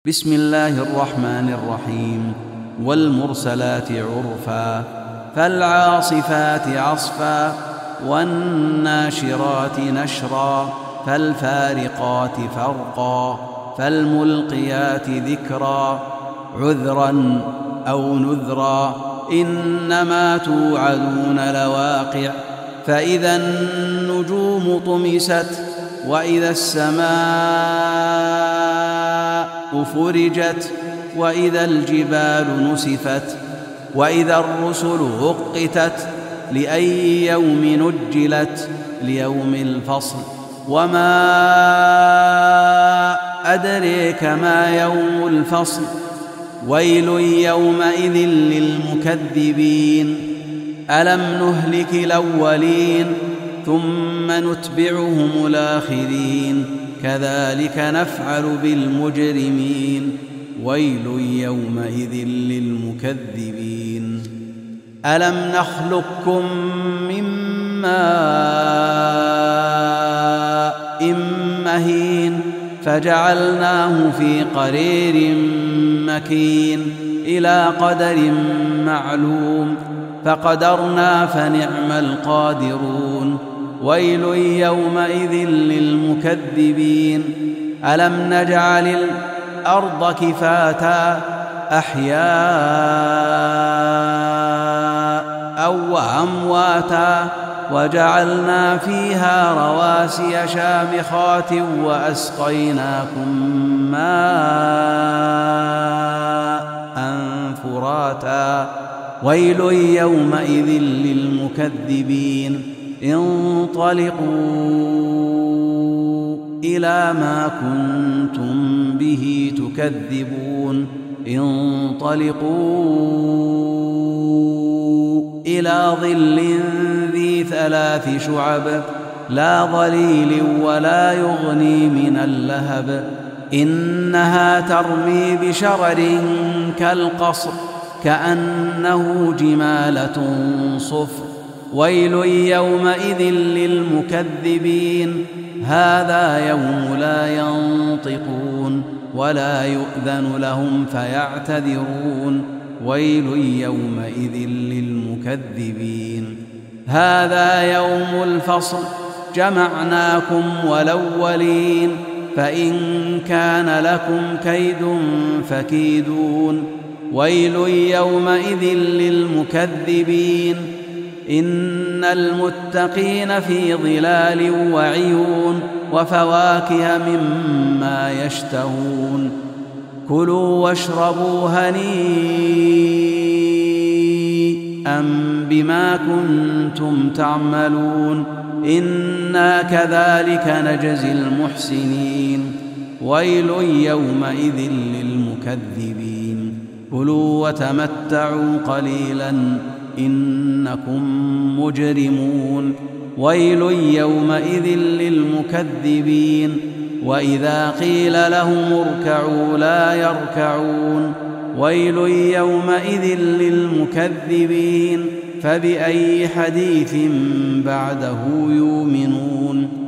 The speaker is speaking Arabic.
بسم الله الرحمن الرحيم. والمرسلات عرفا فالعاصفات عصفا والناشرات نشرا فالفارقات فرقا فالملقيات ذكرا عذرا أو نذرا إنما توعدون لواقع فإذا النجوم طمست وإذا السماء فرجت وإذا الجبال نسفت وإذا الرسل أقتت لأي يوم نجلت ليوم الفصل وما أدريك ما يوم الفصل ويل يومئذ للمكذبين ألم نهلك الأولين ثم نتبعهم الآخرين كذلك نفعل بالمجرمين ويل يومئذ للمكذبين ألم نخلقكم من ماء مهين فجعلناه في قرير مكين إلى قدر معلوم فقدرنا فنعم القادرون ويل يومئذ للمكذبين ألم نجعل الأرض كفاتا أحياء وأمواتا وجعلنا فيها رواسي شامخات وأسقيناكم ماء فراتا ويل يومئذ للمكذبين انطلقوا إلى ما كنتم به تكذبون انطلقوا إلى ظل ذي 3 شعب لا ظليل ولا يغني من اللهب إنها ترمي بشرر كالقصر كأنه جمالة صفر ويل يومئذ للمكذبين هذا يوم لا ينطقون ولا يؤذن لهم فيعتذرون ويل يومئذ للمكذبين هذا يوم الفصل جمعناكم والأولين فإن كان لكم كيد فكيدون ويل يومئذ للمكذبين إن المتقين في ظلال وعيون وفواكه مما يشتهون كلوا واشربوا هنيئا بما كنتم تعملون إنا كذلك نجزي المحسنين ويل يومئذ للمكذبين كلوا وتمتعوا قليلا إنكم مجرمون ويل يومئذ للمكذبين وإذا قيل لهم اركعوا لا يركعون ويل يومئذ للمكذبين فبأي حديث بعده يؤمنون